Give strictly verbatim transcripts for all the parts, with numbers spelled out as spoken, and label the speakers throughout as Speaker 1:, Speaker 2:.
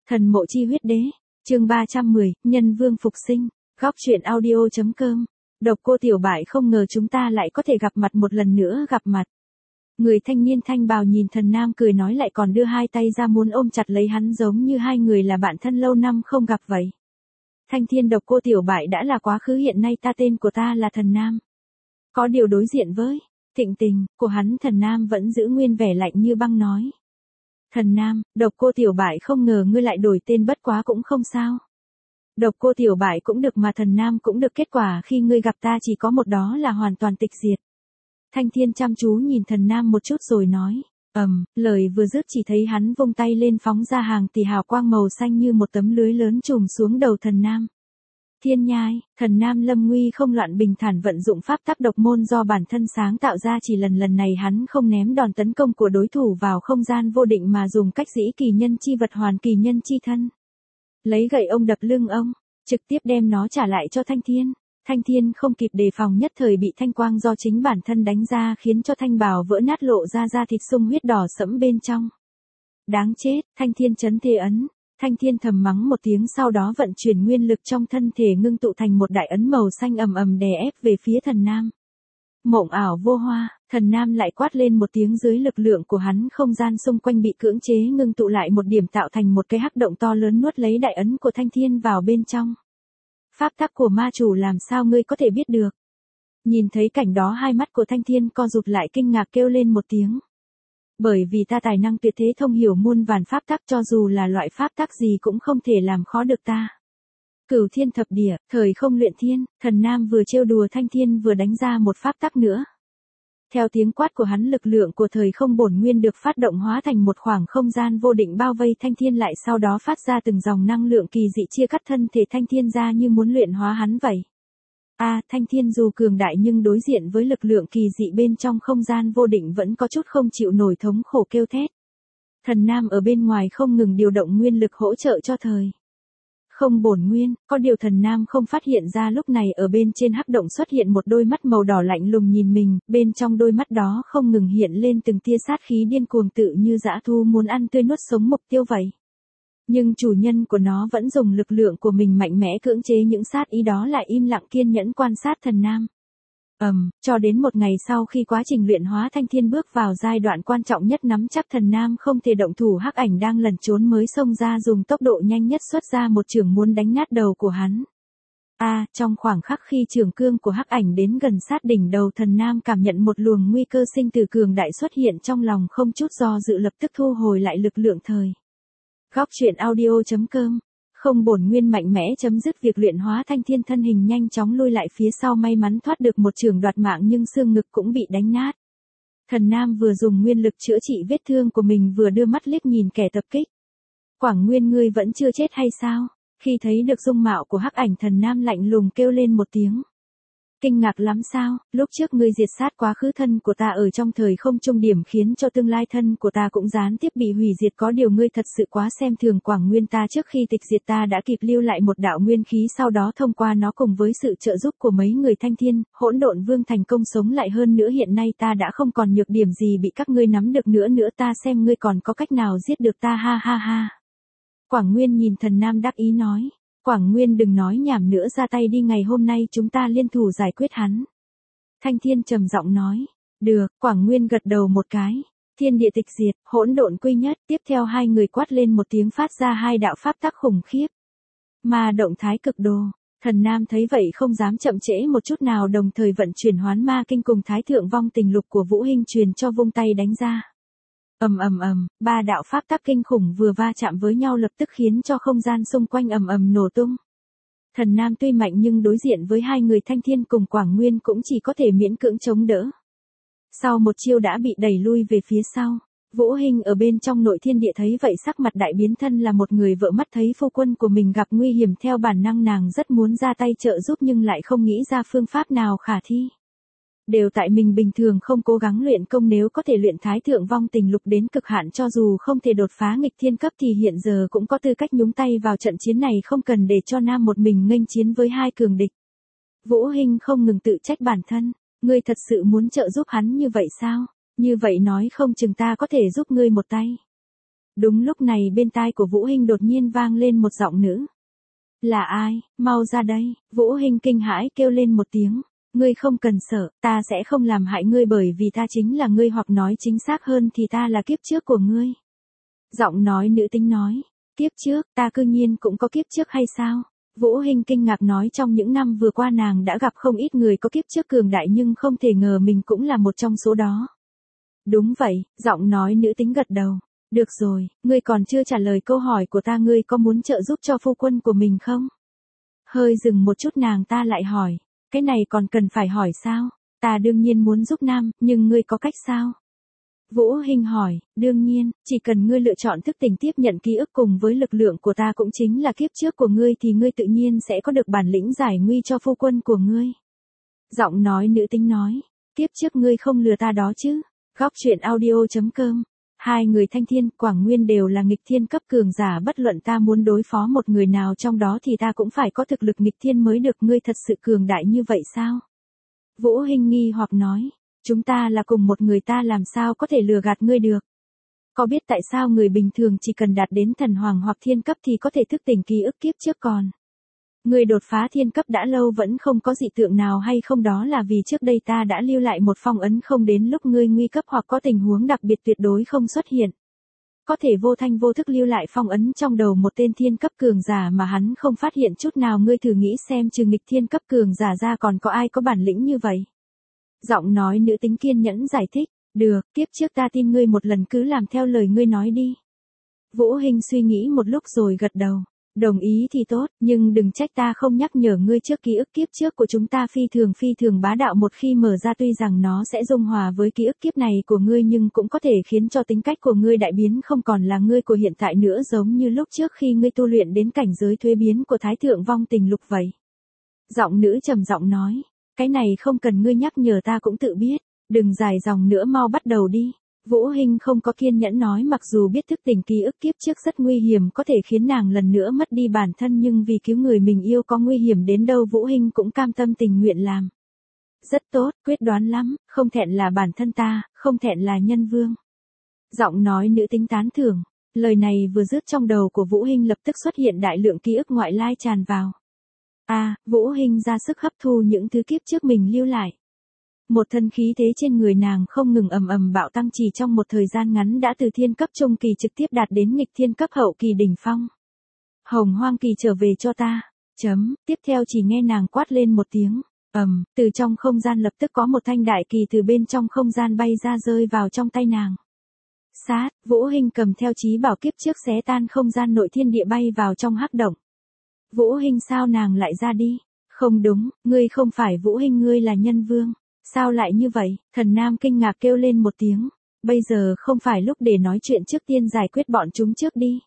Speaker 1: Thần mộ chi huyết đế, chương ba trăm mười, nhân vương phục sinh, góc truyện audio.com. Độc Cô Tiểu Bại không ngờ chúng ta lại có thể gặp mặt một lần nữa gặp mặt. Người thanh niên thanh bào nhìn Thần Nam cười nói lại còn đưa hai tay ra muốn ôm chặt lấy hắn giống như hai người là bạn thân lâu năm không gặp vậy. Thanh thiên Độc Cô Tiểu Bại đã là quá khứ, hiện nay ta tên của ta là Thần Nam. Có điều đối diện với thịnh tình của hắn, Thần Nam vẫn giữ nguyên vẻ lạnh như băng nói. Thần Nam, Độc Cô Tiểu Bại không ngờ ngươi lại đổi tên, bất quá cũng không sao. Độc Cô Tiểu Bại cũng được mà Thần Nam cũng được, kết quả khi ngươi gặp ta chỉ có một, đó là hoàn toàn tịch diệt. Thanh thiên chăm chú nhìn Thần Nam một chút rồi nói, ầm, lời vừa dứt chỉ thấy hắn vung tay lên phóng ra hàng tỷ hào quang màu xanh như một tấm lưới lớn trùm xuống đầu Thần Nam. Thiên nhai, Thần Nam lâm nguy không loạn bình thản vận dụng pháp tắc độc môn do bản thân sáng tạo ra, chỉ lần lần này hắn không ném đòn tấn công của đối thủ vào không gian vô định mà dùng cách dĩ kỳ nhân chi vật hoàn kỳ nhân chi thân. Lấy gậy ông đập lưng ông, trực tiếp đem nó trả lại cho Thanh Thiên. Thanh Thiên không kịp đề phòng nhất thời bị thanh quang do chính bản thân đánh ra khiến cho thanh bào vỡ nát, lộ ra da thịt sung huyết đỏ sẫm bên trong. Đáng chết, Thanh Thiên chấn thế ấn. Thanh Thiên thầm mắng một tiếng, sau đó vận chuyển nguyên lực trong thân thể ngưng tụ thành một đại ấn màu xanh ầm ầm đè ép về phía Thần Nam. Mộng ảo vô hoa, Thần Nam lại quát lên một tiếng, dưới lực lượng của hắn không gian xung quanh bị cưỡng chế ngưng tụ lại một điểm, tạo thành một cái hắc động to lớn nuốt lấy đại ấn của Thanh Thiên vào bên trong. Pháp tắc của ma chủ làm sao ngươi có thể biết được? Nhìn thấy cảnh đó hai mắt của Thanh Thiên co rụt lại, kinh ngạc kêu lên một tiếng. Bởi vì ta tài năng tuyệt thế, thông hiểu muôn vàn pháp tắc, cho dù là loại pháp tắc gì cũng không thể làm khó được ta. Cửu thiên thập địa, thời không luyện thiên, Thần Nam vừa trêu đùa Thanh Thiên vừa đánh ra một pháp tắc nữa. Theo tiếng quát của hắn, lực lượng của thời không bổn nguyên được phát động hóa thành một khoảng không gian vô định bao vây Thanh Thiên lại, sau đó phát ra từng dòng năng lượng kỳ dị chia cắt thân thể Thanh Thiên ra như muốn luyện hóa hắn vậy. A, à, Thanh Thiên dù cường đại nhưng đối diện với lực lượng kỳ dị bên trong không gian vô định vẫn có chút không chịu nổi, thống khổ kêu thét. Thần Nam ở bên ngoài không ngừng điều động nguyên lực hỗ trợ cho thời không bổn nguyên, có điều Thần Nam không phát hiện ra lúc này ở bên trên hắc động xuất hiện một đôi mắt màu đỏ lạnh lùng nhìn mình, bên trong đôi mắt đó không ngừng hiện lên từng tia sát khí điên cuồng, tự như dã thú muốn ăn tươi nuốt sống mục tiêu vậy. Nhưng chủ nhân của nó vẫn dùng lực lượng của mình mạnh mẽ cưỡng chế những sát ý đó, lại im lặng kiên nhẫn quan sát Thần Nam. Ầm, um, cho đến một ngày sau khi quá trình luyện hóa Thanh Thiên bước vào giai đoạn quan trọng nhất, nắm chắc Thần Nam không thể động thủ, hắc ảnh đang lẩn trốn mới xông ra dùng tốc độ nhanh nhất xuất ra một chưởng muốn đánh nát đầu của hắn. A, à, trong khoảng khắc khi chưởng cương của hắc ảnh đến gần sát đỉnh đầu Thần Nam, cảm nhận một luồng nguy cơ sinh tử cường đại xuất hiện trong lòng, không chút do dự lập tức thu hồi lại lực lượng thời. Góc truyện audio.com. Không bổn nguyên mạnh mẽ chấm dứt việc luyện hóa, Thanh Thiên thân hình nhanh chóng lui lại phía sau, may mắn thoát được một chưởng đoạt mạng nhưng xương ngực cũng bị đánh nát. Thần Nam vừa dùng nguyên lực chữa trị vết thương của mình vừa đưa mắt liếc nhìn kẻ tập kích. Quảng Nguyên, ngươi vẫn chưa chết hay sao? Khi thấy được dung mạo của hắc ảnh, Thần Nam lạnh lùng kêu lên một tiếng. Kinh ngạc lắm sao? Lúc trước ngươi diệt sát quá khứ thân của ta ở trong thời không trung điểm, khiến cho tương lai thân của ta cũng gián tiếp bị hủy diệt, có điều ngươi thật sự quá xem thường Quảng Nguyên ta. Trước khi tịch diệt ta đã kịp lưu lại một đạo nguyên khí, sau đó thông qua nó cùng với sự trợ giúp của mấy người Thanh Thiên, Hỗn Độn Vương thành công sống lại, hơn nữa hiện nay ta đã không còn nhược điểm gì bị các ngươi nắm được nữa nữa, ta xem ngươi còn có cách nào giết được ta, ha ha ha. Quảng Nguyên nhìn Thần Nam đắc ý nói. Quảng Nguyên đừng nói nhảm nữa, ra tay đi, ngày hôm nay chúng ta liên thủ giải quyết hắn. Thanh Thiên trầm giọng nói. Được, Quảng Nguyên gật đầu một cái. Thiên địa tịch diệt, hỗn độn quy nhất, tiếp theo hai người quát lên một tiếng, phát ra hai đạo pháp tắc khủng khiếp. Ma động thái cực đồ. Thần Nam thấy vậy không dám chậm trễ một chút nào, đồng thời vận chuyển hoán ma kinh cùng thái thượng vong tình lục của Vũ Hinh truyền cho, vung tay đánh ra. Ầm ầm ầm, ba đạo pháp tắc kinh khủng vừa va chạm với nhau lập tức khiến cho không gian xung quanh ầm ầm nổ tung. Thần Nam tuy mạnh nhưng đối diện với hai người Thanh Thiên cùng Quảng Nguyên cũng chỉ có thể miễn cưỡng chống đỡ. Sau một chiêu đã bị đẩy lui về phía sau. Vũ Hinh ở bên trong nội thiên địa thấy vậy sắc mặt đại biến, thân là một người vợ, mắt thấy phu quân của mình gặp nguy hiểm, theo bản năng nàng rất muốn ra tay trợ giúp nhưng lại không nghĩ ra phương pháp nào khả thi. Đều tại mình bình thường không cố gắng luyện công, nếu có thể luyện thái thượng vong tình lục đến cực hạn, cho dù không thể đột phá nghịch thiên cấp thì hiện giờ cũng có tư cách nhúng tay vào trận chiến này, không cần để cho Nam một mình nghênh chiến với hai cường địch. Vũ Hinh không ngừng tự trách bản thân, ngươi thật sự muốn trợ giúp hắn như vậy sao? Như vậy nói không chừng ta có thể giúp ngươi một tay. Đúng lúc này bên tai của Vũ Hinh đột nhiên vang lên một giọng nữ. Là ai, mau ra đây, Vũ Hinh kinh hãi kêu lên một tiếng. Ngươi không cần sợ, ta sẽ không làm hại ngươi bởi vì ta chính là ngươi, hoặc nói chính xác hơn thì ta là kiếp trước của ngươi. Giọng nói nữ tính nói. Kiếp trước, ta cư nhiên cũng có kiếp trước hay sao? Vũ Hinh kinh ngạc nói trong những năm vừa qua nàng đã gặp không ít người có kiếp trước cường đại nhưng không thể ngờ mình cũng là một trong số đó. Đúng vậy, giọng nói nữ tính gật đầu. Được rồi, ngươi còn chưa trả lời câu hỏi của ta, ngươi có muốn trợ giúp cho phu quân của mình không? Hơi dừng một chút nàng ta lại hỏi. Cái này còn cần phải hỏi sao? Ta đương nhiên muốn giúp nam, nhưng ngươi có cách sao? Vũ Hinh hỏi, đương nhiên, chỉ cần ngươi lựa chọn thức tỉnh tiếp nhận ký ức cùng với lực lượng của ta cũng chính là kiếp trước của ngươi thì ngươi tự nhiên sẽ có được bản lĩnh giải nguy cho phu quân của ngươi. Giọng nói nữ tính nói, kiếp trước ngươi không lừa ta đó chứ? Góc truyện audio chấm com. Hai người Thanh Thiên, Quảng Nguyên đều là nghịch thiên cấp cường giả, bất luận ta muốn đối phó một người nào trong đó thì ta cũng phải có thực lực nghịch thiên mới được, ngươi thật sự cường đại như vậy sao? Vũ Hinh nghi hoặc nói, chúng ta là cùng một người, ta làm sao có thể lừa gạt ngươi được? Có biết tại sao người bình thường chỉ cần đạt đến thần hoàng hoặc thiên cấp thì có thể thức tỉnh ký ức kiếp trước còn? Ngươi đột phá thiên cấp đã lâu vẫn không có dị tượng nào hay không, đó là vì trước đây ta đã lưu lại một phong ấn, không đến lúc ngươi nguy cấp hoặc có tình huống đặc biệt tuyệt đối không xuất hiện. Có thể vô thanh vô thức lưu lại phong ấn trong đầu một tên thiên cấp cường giả mà hắn không phát hiện chút nào, ngươi thử nghĩ xem trừ nghịch thiên cấp cường giả ra còn có ai có bản lĩnh như vậy. Giọng nói nữ tính kiên nhẫn giải thích, được, kiếp trước ta tin ngươi một lần, cứ làm theo lời ngươi nói đi. Vũ Hinh suy nghĩ một lúc rồi gật đầu. Đồng ý thì tốt, nhưng đừng trách ta không nhắc nhở ngươi trước, ký ức kiếp trước của chúng ta phi thường phi thường bá đạo, một khi mở ra tuy rằng nó sẽ dung hòa với ký ức kiếp này của ngươi nhưng cũng có thể khiến cho tính cách của ngươi đại biến, không còn là ngươi của hiện tại nữa, giống như lúc trước khi ngươi tu luyện đến cảnh giới thuế biến của Thái Thượng Vong Tình Lục vậy. Giọng nữ trầm giọng nói, cái này không cần ngươi nhắc nhở, ta cũng tự biết, đừng dài dòng nữa, mau bắt đầu đi. Vũ Hinh không có kiên nhẫn nói, mặc dù biết thức tỉnh ký ức kiếp trước rất nguy hiểm, có thể khiến nàng lần nữa mất đi bản thân, nhưng vì cứu người mình yêu có nguy hiểm đến đâu Vũ Hinh cũng cam tâm tình nguyện làm. Rất tốt, quyết đoán lắm, không thẹn là bản thân ta, không thẹn là nhân vương. Giọng nói nữ tính tán thưởng, lời này vừa dứt trong đầu của Vũ Hinh lập tức xuất hiện đại lượng ký ức ngoại lai tràn vào. A, à, Vũ Hinh ra sức hấp thu những thứ kiếp trước mình lưu lại. Một thân khí thế trên người nàng không ngừng ầm ầm bạo tăng, chỉ trong một thời gian ngắn đã từ thiên cấp trung kỳ trực tiếp đạt đến nghịch thiên cấp hậu kỳ đỉnh phong. Hồng Hoang Kỳ trở về cho ta. Chấm, tiếp theo chỉ nghe nàng quát lên một tiếng. Ầm, từ trong không gian lập tức có một thanh đại kỳ từ bên trong không gian bay ra rơi vào trong tay nàng. Sát, Vũ Hinh cầm theo chí bảo kiếp trước xé tan không gian nội thiên địa bay vào trong hắc động. Vũ Hinh, sao nàng lại ra đi? Không đúng, ngươi không phải Vũ Hinh, ngươi là nhân vương. Sao lại như vậy? Thần Nam kinh ngạc kêu lên một tiếng. Bây giờ không phải lúc để nói chuyện, trước tiên giải quyết bọn chúng trước đi.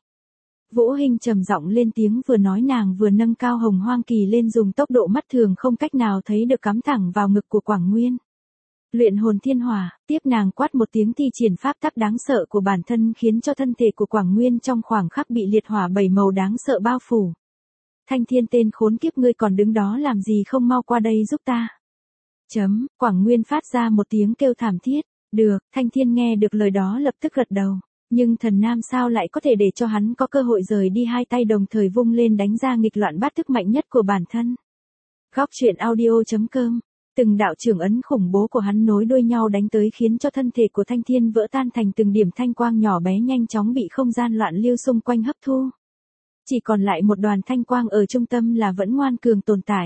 Speaker 1: Vũ Hinh trầm giọng lên tiếng, vừa nói nàng vừa nâng cao Hồng Hoang Kỳ lên, dùng tốc độ mắt thường không cách nào thấy được cắm thẳng vào ngực của Quảng Nguyên. Luyện hồn thiên hỏa, tiếp nàng quát một tiếng thi triển pháp tắc đáng sợ của bản thân, khiến cho thân thể của Quảng Nguyên trong khoảng khắc bị liệt hỏa bảy màu đáng sợ bao phủ. Thanh Thiên, tên khốn kiếp, ngươi còn đứng đó làm gì, không mau qua đây giúp ta. Chấm, Quảng Nguyên phát ra một tiếng kêu thảm thiết. Được, Thanh Thiên nghe được lời đó lập tức gật đầu. Nhưng thần Nam sao lại có thể để cho hắn có cơ hội rời đi, hai tay đồng thời vung lên đánh ra nghịch loạn bát thức mạnh nhất của bản thân. Góc truyện audio chấm com. Từng đạo trưởng ấn khủng bố của hắn nối đuôi nhau đánh tới, khiến cho thân thể của Thanh Thiên vỡ tan thành từng điểm thanh quang nhỏ bé, nhanh chóng bị không gian loạn lưu xung quanh hấp thu. Chỉ còn lại một đoàn thanh quang ở trung tâm là vẫn ngoan cường tồn tại.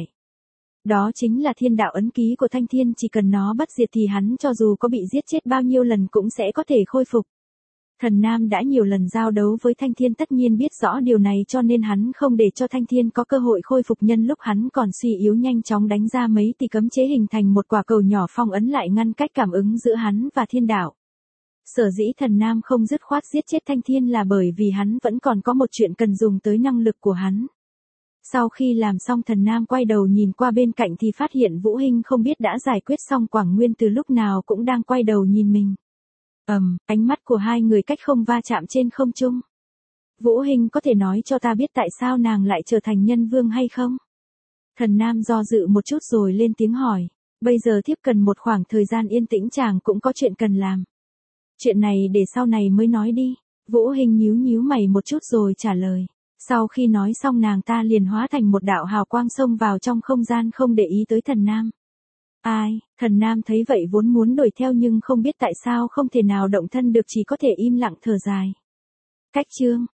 Speaker 1: Đó chính là thiên đạo ấn ký của Thanh Thiên, chỉ cần nó bất diệt thì hắn cho dù có bị giết chết bao nhiêu lần cũng sẽ có thể khôi phục. Thần Nam đã nhiều lần giao đấu với Thanh Thiên, tất nhiên biết rõ điều này, cho nên hắn không để cho Thanh Thiên có cơ hội khôi phục, nhân lúc hắn còn suy yếu nhanh chóng đánh ra mấy tỷ cấm chế hình thành một quả cầu nhỏ phong ấn lại, ngăn cách cảm ứng giữa hắn và thiên đạo. Sở dĩ thần Nam không dứt khoát giết chết Thanh Thiên là bởi vì hắn vẫn còn có một chuyện cần dùng tới năng lực của hắn. Sau khi làm xong, thần Nam quay đầu nhìn qua bên cạnh thì phát hiện Vũ Hinh không biết đã giải quyết xong Quảng Nguyên từ lúc nào cũng đang quay đầu nhìn mình. Ầm, um, ánh mắt của hai người cách không va chạm trên không trung. Vũ Hinh, có thể nói cho ta biết tại sao nàng lại trở thành nhân vương hay không? Thần Nam do dự một chút rồi lên tiếng hỏi. Bây giờ thiếp cần một khoảng thời gian yên tĩnh, chàng cũng có chuyện cần làm. Chuyện này để sau này mới nói đi. Vũ Hinh nhíu nhíu mày một chút rồi trả lời. Sau khi nói xong nàng ta liền hóa thành một đạo hào quang xông vào trong không gian không để ý tới thần nam. Ai, thần nam thấy vậy vốn muốn đuổi theo nhưng không biết tại sao không thể nào động thân được chỉ có thể im lặng thở dài. Cách chương